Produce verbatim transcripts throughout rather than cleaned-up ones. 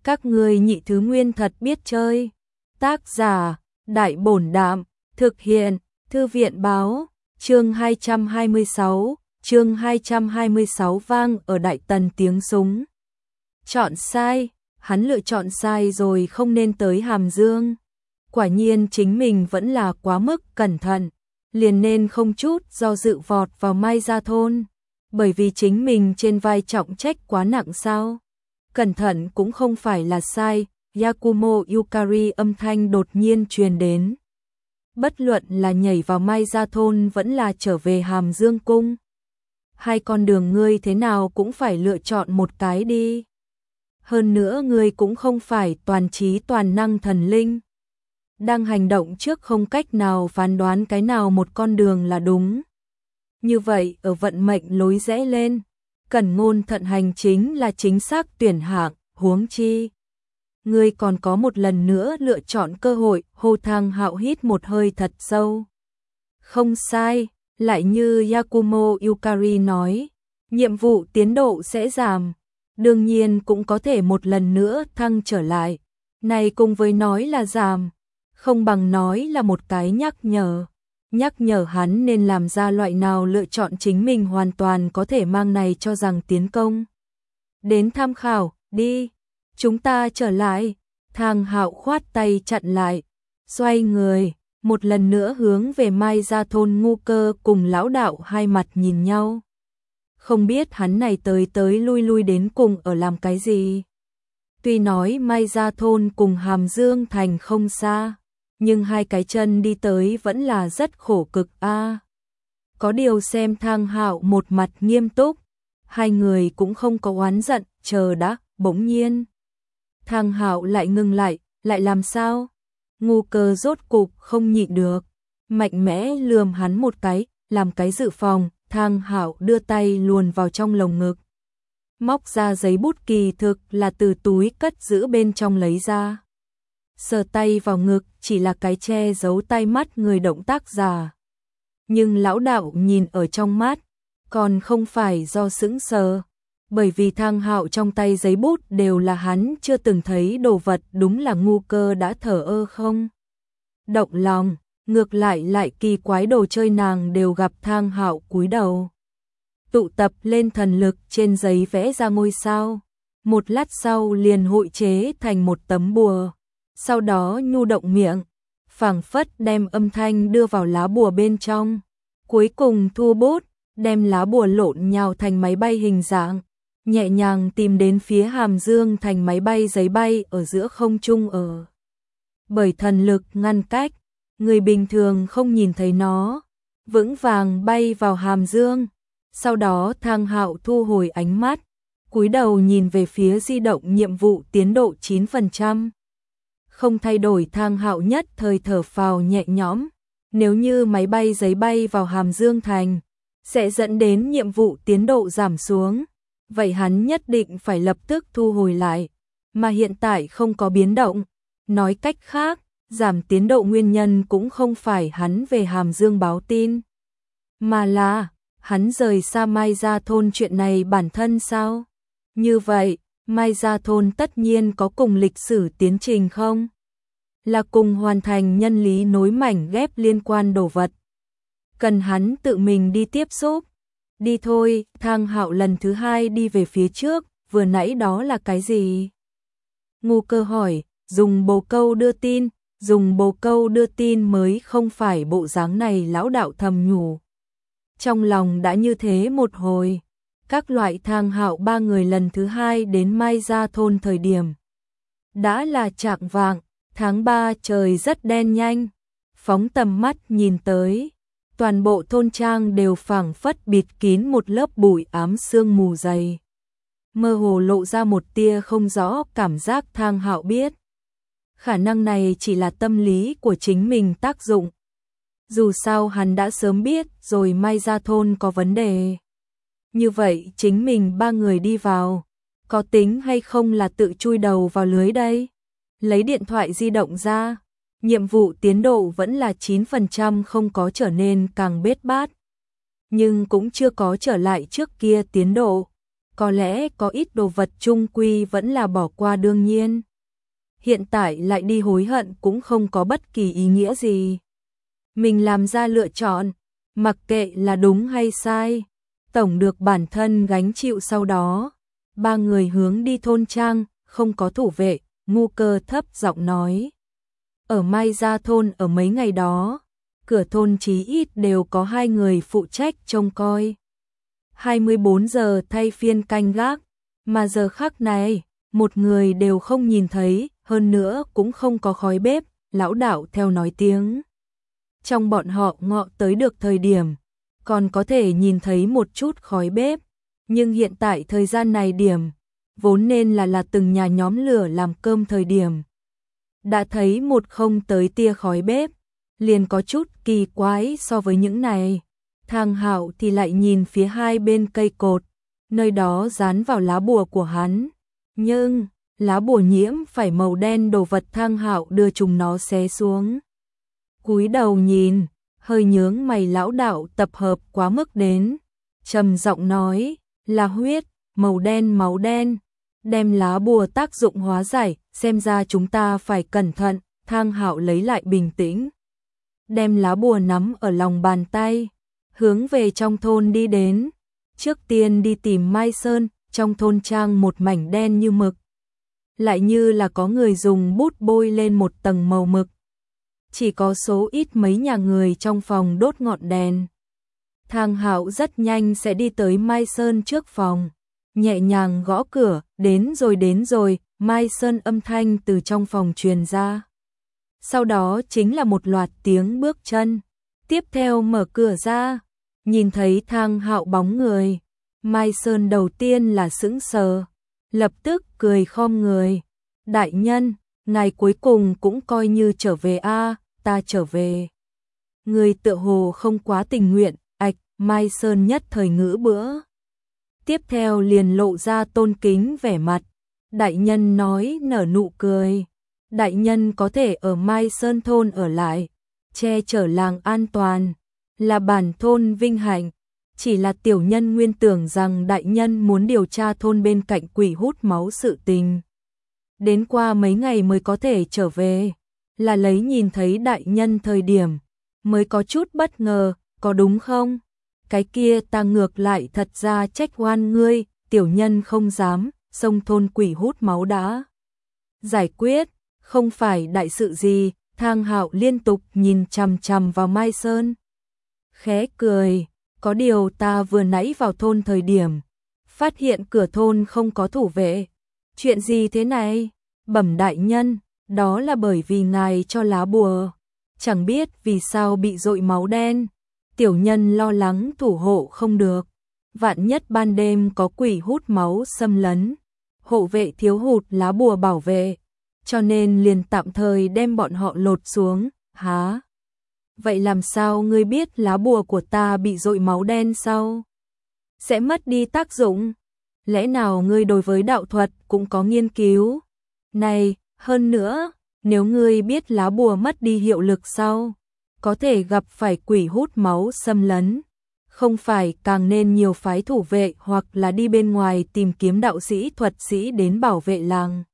Các ngươi nhị thứ nguyên thật biết chơi. Tác giả, Đại Bổn Đạm, thực hiện, Thư viện Báo, chương hai trăm hai mươi sáu, chương hai trăm hai mươi sáu vang ở Đại Tần tiếng súng. Chọn sai, hắn lựa chọn sai rồi, không nên tới Hàm Dương. Quả nhiên chính mình vẫn là quá mức cẩn thận, liền nên không chút do dự vọt vào Mai Gia thôn, bởi vì chính mình trên vai trọng trách quá nặng sao? Cẩn thận cũng không phải là sai. Yakumo Yukari âm thanh đột nhiên truyền đến. Bất luận là nhảy vào Mai Gia thôn vẫn là trở về Hàm Dương cung, hai con đường ngươi thế nào cũng phải lựa chọn một cái đi. Hơn nữa ngươi cũng không phải toàn trí toàn năng thần linh, đang hành động trước không cách nào phán đoán cái nào một con đường là đúng. Như vậy ở vận mệnh lối rẽ lên, cẩn ngôn thận hành chính là chính xác tuyển hạng, huống chi ngươi còn có một lần nữa lựa chọn cơ hội. Hồ Thang Hạo hít một hơi thật sâu. Không sai, lại như Yakumo Yukari nói, nhiệm vụ tiến độ sẽ giảm, đương nhiên cũng có thể một lần nữa thăng trở lại. Này cùng với nói là giảm, không bằng nói là một cái nhắc nhở. Nhắc nhở hắn nên làm ra loại nào lựa chọn chính mình hoàn toàn có thể mang này cho rằng tiến công. Đến tham khảo, đi. Chúng ta trở lại. Thang Hạo khoát tay chặn lại, xoay người, một lần nữa hướng về Mai Gia thôn. Ngu Cơ cùng lão đạo hai mặt nhìn nhau. Không biết hắn này tới tới lui lui đến cùng ở làm cái gì. Tuy nói Mai Gia thôn cùng Hàm Dương thành không xa, nhưng hai cái chân đi tới vẫn là rất khổ cực a. À, có điều xem Thang Hạo một mặt nghiêm túc, hai người cũng không có oán giận, chờ đã, bỗng nhiên Thang Hạo lại ngừng lại, lại làm sao? Ngu Cơ rốt cục không nhịn được, mạnh mẽ lườm hắn một cái, làm cái dự phòng. Thang Hạo đưa tay luồn vào trong lồng ngực, móc ra giấy bút, kỳ thực là từ túi cất giữ bên trong lấy ra. Sờ tay vào ngực chỉ là cái che giấu tai mắt người động tác giả. Nhưng lão đạo nhìn ở trong mắt, còn không phải do sững sờ, bởi vì Thang Hạo trong tay giấy bút đều là hắn chưa từng thấy đồ vật. Đúng là Ngu Cơ đã thở ơ không động lòng, ngược lại lại kỳ quái đồ chơi nàng đều gặp. Thang Hạo cúi đầu, tụ tập lên thần lực, trên giấy vẽ ra ngôi sao, một lát sau liền hội chế thành một tấm bùa, sau đó nhu động miệng, phảng phất đem âm thanh đưa vào lá bùa bên trong, cuối cùng thu bút, đem lá bùa lộn nhào thành máy bay hình dạng, nhẹ nhàng tìm đến phía Hàm Dương thành máy bay giấy bay ở giữa không trung. Ở bởi thần lực ngăn cách, người bình thường không nhìn thấy nó, vững vàng bay vào Hàm Dương. Sau đó Thang Hạo thu hồi ánh mắt, cúi đầu nhìn về phía di động nhiệm vụ tiến độ chín phần trăm. Không thay đổi. Thang Hạo nhất thời thở phào nhẹ nhõm, nếu như máy bay giấy bay vào Hàm Dương thành sẽ dẫn đến nhiệm vụ tiến độ giảm xuống, vậy hắn nhất định phải lập tức thu hồi lại, mà hiện tại không có biến động. Nói cách khác, giảm tiến độ nguyên nhân cũng không phải hắn về Hàm Dương báo tin, mà là hắn rời xa Mai Gia thôn chuyện này bản thân sao? Như vậy, Mai Gia thôn tất nhiên có cùng lịch sử tiến trình không? Là cùng hoàn thành nhân lý nối mảnh ghép liên quan đồ vật, cần hắn tự mình đi tiếp xúc. Đi thôi. Thang Hạo lần thứ hai đi về phía trước. Vừa nãy đó là cái gì? Ngu Cơ hỏi. Dùng bồ câu đưa tin. Dùng bồ câu đưa tin mới không phải bộ dáng này, lão đạo thầm nhủ. Trong lòng đã như thế một hồi. Các loại. Thang Hạo ba người lần thứ hai đến Mai Gia thôn thời điểm đã là chạng vạng. Tháng ba, trời rất đen nhanh. Phóng tầm mắt nhìn tới, toàn bộ thôn trang đều phảng phất bịt kín một lớp bụi ám sương mù dày, mơ hồ lộ ra một tia không rõ cảm giác. Thang Hạo biết, khả năng này chỉ là tâm lý của chính mình tác dụng. Dù sao hắn đã sớm biết rồi Mai Gia thôn có vấn đề. Như vậy chính mình ba người đi vào, có tính hay không là tự chui đầu vào lưới đây? Lấy điện thoại di động ra, nhiệm vụ tiến độ vẫn là chín phần trăm, không có trở nên càng bết bát, nhưng cũng chưa có trở lại trước kia tiến độ. có lẽ có ít đồ vật chung quy vẫn là bỏ qua đương nhiên. Hiện tại lại đi hối hận cũng không có bất kỳ ý nghĩa gì. Mình làm ra lựa chọn, mặc kệ là đúng hay sai, tổng được bản thân gánh chịu sau đó. Ba người hướng đi thôn trang, không có thủ vệ, Ngu Cơ thấp giọng nói. Ở Mai Gia thôn ở mấy ngày đó, cửa thôn chí ít đều có hai người phụ trách trông coi. hai mươi bốn giờ thay phiên canh gác, mà giờ khắc này, một người đều không nhìn thấy, hơn nữa cũng không có khói bếp, lão đạo theo nói tiếng. Trong bọn họ ngọ tới được thời điểm, còn có thể nhìn thấy một chút khói bếp, nhưng hiện tại thời gian này điểm, vốn nên là là từng nhà nhóm lửa làm cơm thời điểm. Đã thấy một không tới tia khói bếp, liền có chút kỳ quái so với những này. Thang Hạo thì lại nhìn phía hai bên cây cột, nơi đó dán vào lá bùa của hắn. Nhưng, lá bùa nhiễm phải màu đen đồ vật Thang Hạo đưa chúng nó xé xuống. Cúi đầu nhìn, hơi nhướng mày lão đạo tập hợp quá mức đến. Trầm giọng nói, là huyết, màu đen máu đen. Đem lá bùa tác dụng hóa giải, xem ra chúng ta phải cẩn thận. Thang Hạo lấy lại bình tĩnh. Đem lá bùa nắm ở lòng bàn tay, hướng về trong thôn đi đến. Trước tiên đi tìm Mai Sơn, trong thôn trang một mảnh đen như mực. Lại như là có người dùng bút bôi lên một tầng màu mực. Chỉ có số ít mấy nhà người trong phòng đốt ngọn đèn. Thang Hạo rất nhanh sẽ đi tới Mai Sơn trước phòng. Nhẹ nhàng gõ cửa, đến rồi đến rồi, Mai Sơn âm thanh từ trong phòng truyền ra. Sau đó chính là một loạt tiếng bước chân. Tiếp theo mở cửa ra, nhìn thấy Thang Hạo bóng người. Mai Sơn đầu tiên là sững sờ, lập tức cười khom người. Đại nhân, ngài cuối cùng cũng coi như trở về a, ta trở về. Người tựa hồ không quá tình nguyện, ạch, Mai Sơn nhất thời ngữ bữa. Tiếp theo liền lộ ra tôn kính vẻ mặt. Đại nhân nói nở nụ cười. Đại nhân có thể ở Mai Sơn thôn ở lại, che chở làng an toàn, là bản thôn vinh hạnh. Chỉ là tiểu nhân nguyên tưởng rằng đại nhân muốn điều tra thôn bên cạnh quỷ hút máu sự tình. Đến qua mấy ngày mới có thể trở về, là lấy nhìn thấy đại nhân thời điểm, mới có chút bất ngờ, có đúng không? Cái kia ta ngược lại thật ra trách oan ngươi, tiểu nhân không dám, xông thôn quỷ hút máu đã giải quyết, không phải đại sự gì. Thang Hạo liên tục nhìn chằm chằm vào Mai Sơn. Khẽ cười, có điều ta vừa nãy vào thôn thời điểm, phát hiện cửa thôn không có thủ vệ. Chuyện gì thế này? Bẩm đại nhân, đó là bởi vì ngài cho lá bùa. Chẳng biết vì sao bị dội máu đen. Tiểu nhân lo lắng thủ hộ không được. Vạn nhất ban đêm có quỷ hút máu xâm lấn. Hộ vệ thiếu hụt lá bùa bảo vệ. Cho nên liền tạm thời đem bọn họ lột xuống. Hả? Vậy làm sao ngươi biết lá bùa của ta bị dội máu đen sao? Sẽ mất đi tác dụng? Lẽ nào ngươi đối với đạo thuật cũng có nghiên cứu? Này, hơn nữa, nếu ngươi biết lá bùa mất đi hiệu lực sau, có thể gặp phải quỷ hút máu xâm lấn, không phải càng nên nhiều phái thủ vệ hoặc là đi bên ngoài tìm kiếm đạo sĩ thuật sĩ đến bảo vệ làng?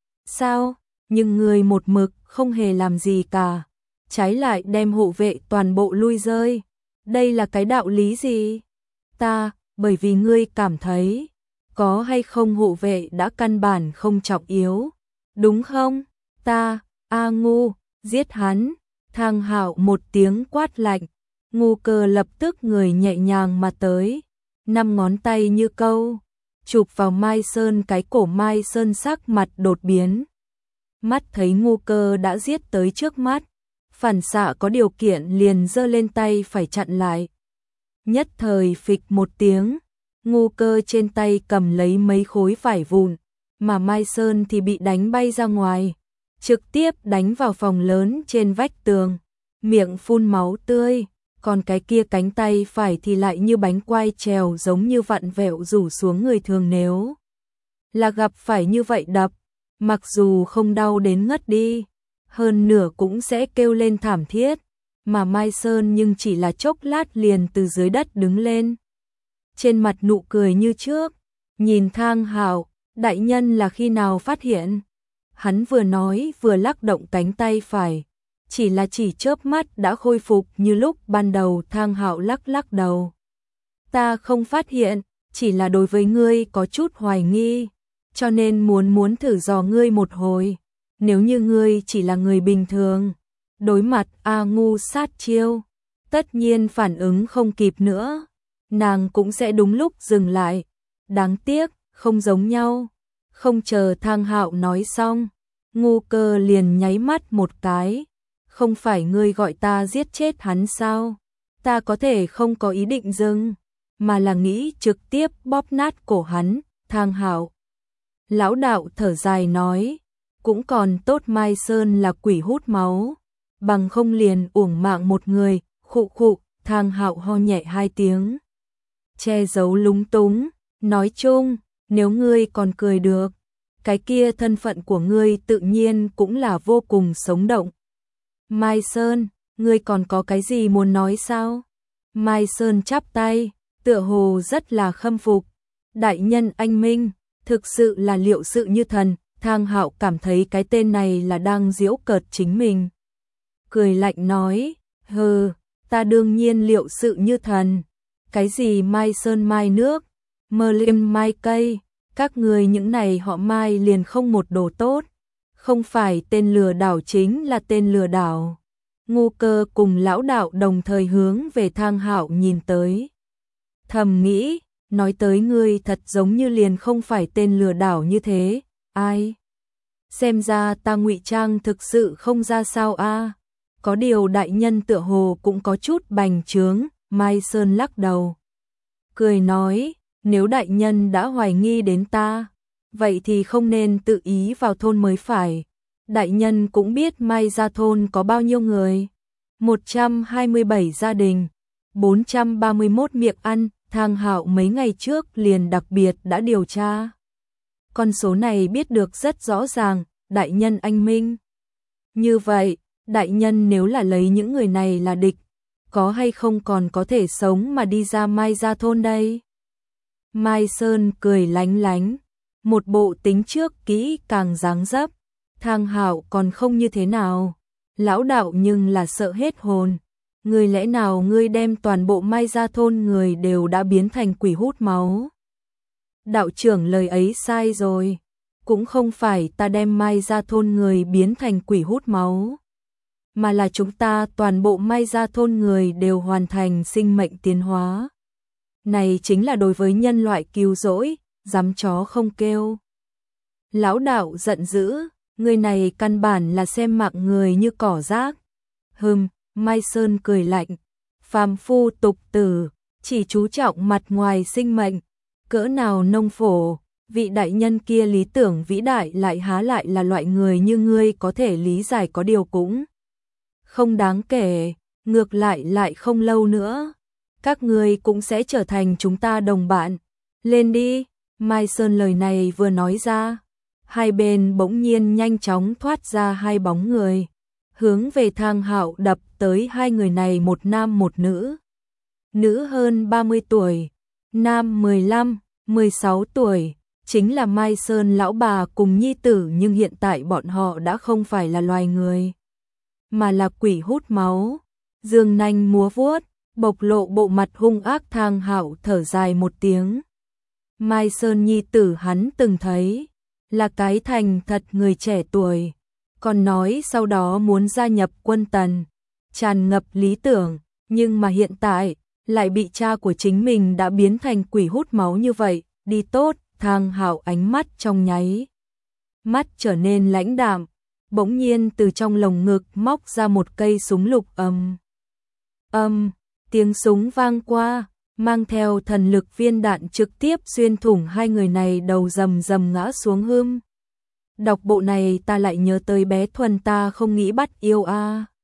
Sao? Nhưng ngươi một mực không hề làm gì cả, trái lại đem hộ vệ toàn bộ lui rơi. Đây là cái đạo lý gì? Ta, bởi vì ngươi cảm thấy, có hay không hộ vệ đã căn bản không trọng yếu, đúng không? Ta, a ngu, giết hắn. Thang Hạo một tiếng quát lạnh, Ngu Cơ lập tức người nhẹ nhàng mà tới, năm ngón tay như câu, chụp vào Mai Sơn. Cái cổ Mai Sơn sắc mặt đột biến. Mắt thấy Ngu Cơ đã giết tới trước mắt, phản xạ có điều kiện liền giơ lên tay phải chặn lại. Nhất thời phịch một tiếng, Ngu Cơ trên tay cầm lấy mấy khối vải vụn, mà Mai Sơn thì bị đánh bay ra ngoài, trực tiếp đánh vào phòng lớn trên vách tường, miệng phun máu tươi, còn cái kia cánh tay phải thì lại như bánh quai trèo giống như vặn vẹo rủ xuống. Người thường nếu là gặp phải như vậy đập, mặc dù không đau đến ngất đi, hơn nửa cũng sẽ kêu lên thảm thiết, mà Mai Sơn nhưng chỉ là chốc lát liền từ dưới đất đứng lên. Trên mặt nụ cười như trước, nhìn Thang Hạo, đại nhân là khi nào phát hiện? Hắn vừa nói vừa lắc động cánh tay phải, chỉ là chỉ chớp mắt đã khôi phục như lúc ban đầu. Thang Hạo lắc lắc đầu. Ta không phát hiện, chỉ là đối với ngươi có chút hoài nghi, cho nên muốn muốn thử dò ngươi một hồi. Nếu như ngươi chỉ là người bình thường, đối mặt A Ngu sát chiêu, tất nhiên phản ứng không kịp nữa, nàng cũng sẽ đúng lúc dừng lại. Đáng tiếc, không giống nhau. Không chờ Thang Hạo nói xong, Ngu Cơ liền nháy mắt một cái. Không phải ngươi gọi ta giết chết hắn sao? Ta có thể không có ý định dừng, mà là nghĩ trực tiếp bóp nát cổ hắn. Thang Hạo lão đạo thở dài nói, cũng còn tốt Mai Sơn là quỷ hút máu, bằng không liền uổng mạng một người. Khụ khụ. Thang Hạo ho nhẹ hai tiếng, che giấu lúng túng, nói chung, nếu ngươi còn cười được, cái kia thân phận của ngươi tự nhiên cũng là vô cùng sống động. Mai Sơn, ngươi còn có cái gì muốn nói sao? Mai Sơn chắp tay, tựa hồ rất là khâm phục. Đại nhân anh minh, thực sự là liệu sự như thần. Thang Hạo cảm thấy cái tên này là đang giễu cợt chính mình. Cười lạnh nói, hừ, ta đương nhiên liệu sự như thần. Cái gì Mai Sơn Mai nước, Mơ Liêm Mai cây, các người những này họ Mai liền không một đồ tốt. Không phải tên lừa đảo chính là tên lừa đảo. Ngu Cơ cùng lão đạo đồng thời hướng về Thang Hạo nhìn tới. Thầm nghĩ, nói tới ngươi thật giống như liền không phải tên lừa đảo như thế. Ai? Xem ra ta ngụy trang thực sự không ra sao a. À? Có điều đại nhân tựa hồ cũng có chút bành trướng. Mai Sơn lắc đầu, cười nói, nếu đại nhân đã hoài nghi đến ta, vậy thì không nên tự ý vào thôn mới phải. Đại nhân cũng biết Mai gia thôn có bao nhiêu người, một trăm hai mươi bảy gia đình, bốn trăm ba mươi mốt miệng ăn. Thang Hạo mấy ngày trước liền đặc biệt đã điều tra. Con số này biết được rất rõ ràng. Đại nhân anh minh. Như vậy, đại nhân nếu là lấy những người này là địch, có hay không còn có thể sống mà đi ra Mai gia thôn đây? Mai Sơn cười lánh lánh, một bộ tính trước kỹ càng dáng dấp. Thang Hạo còn không như thế nào, lão đạo nhưng là sợ hết hồn. Người lẽ nào ngươi đem toàn bộ Mai gia thôn người đều đã biến thành quỷ hút máu? Đạo trưởng lời ấy sai rồi, cũng không phải ta đem Mai gia thôn người biến thành quỷ hút máu, mà là chúng ta toàn bộ Mai gia thôn người đều hoàn thành sinh mệnh tiến hóa. Này chính là đối với nhân loại cứu rỗi, dám chó không kêu. Lão đạo giận dữ, người này căn bản là xem mạng người như cỏ rác. Hừm, Mai Sơn cười lạnh, phàm phu tục tử, chỉ chú trọng mặt ngoài sinh mệnh, cỡ nào nông phổ, vị đại nhân kia lý tưởng vĩ đại lại há lại là loại người như ngươi có thể lý giải. Có điều cũng không đáng kể, ngược lại lại không lâu nữa, các ngươi cũng sẽ trở thành chúng ta đồng bạn. Lên đi. Mai Sơn lời này vừa nói ra, hai bên bỗng nhiên nhanh chóng thoát ra hai bóng người, hướng về Thang Hạo đập tới. Hai người này một nam một nữ. Nữ hơn ba mươi tuổi, nam mười lăm, mười sáu tuổi, chính là Mai Sơn lão bà cùng nhi tử, nhưng hiện tại bọn họ đã không phải là loài người, mà là quỷ hút máu. Dương nanh múa vuốt, bộc lộ bộ mặt hung ác. Thang Hạo thở dài một tiếng. Mai Sơn nhi tử hắn từng thấy, là cái thành thật người trẻ tuổi, còn nói sau đó muốn gia nhập quân Tần, tràn ngập lý tưởng, nhưng mà hiện tại lại bị cha của chính mình đã biến thành quỷ hút máu như vậy. Đi tốt. Thang Hạo ánh mắt trong nháy mắt trở nên lãnh đạm, bỗng nhiên từ trong lồng ngực móc ra một cây súng lục. Âm âm, tiếng súng vang qua, mang theo thần lực, viên đạn trực tiếp xuyên thủng hai người này đầu, rầm rầm ngã xuống. Hưm, đọc bộ này ta lại nhớ tới bé Thuần ta không nghĩ bắt yêu a.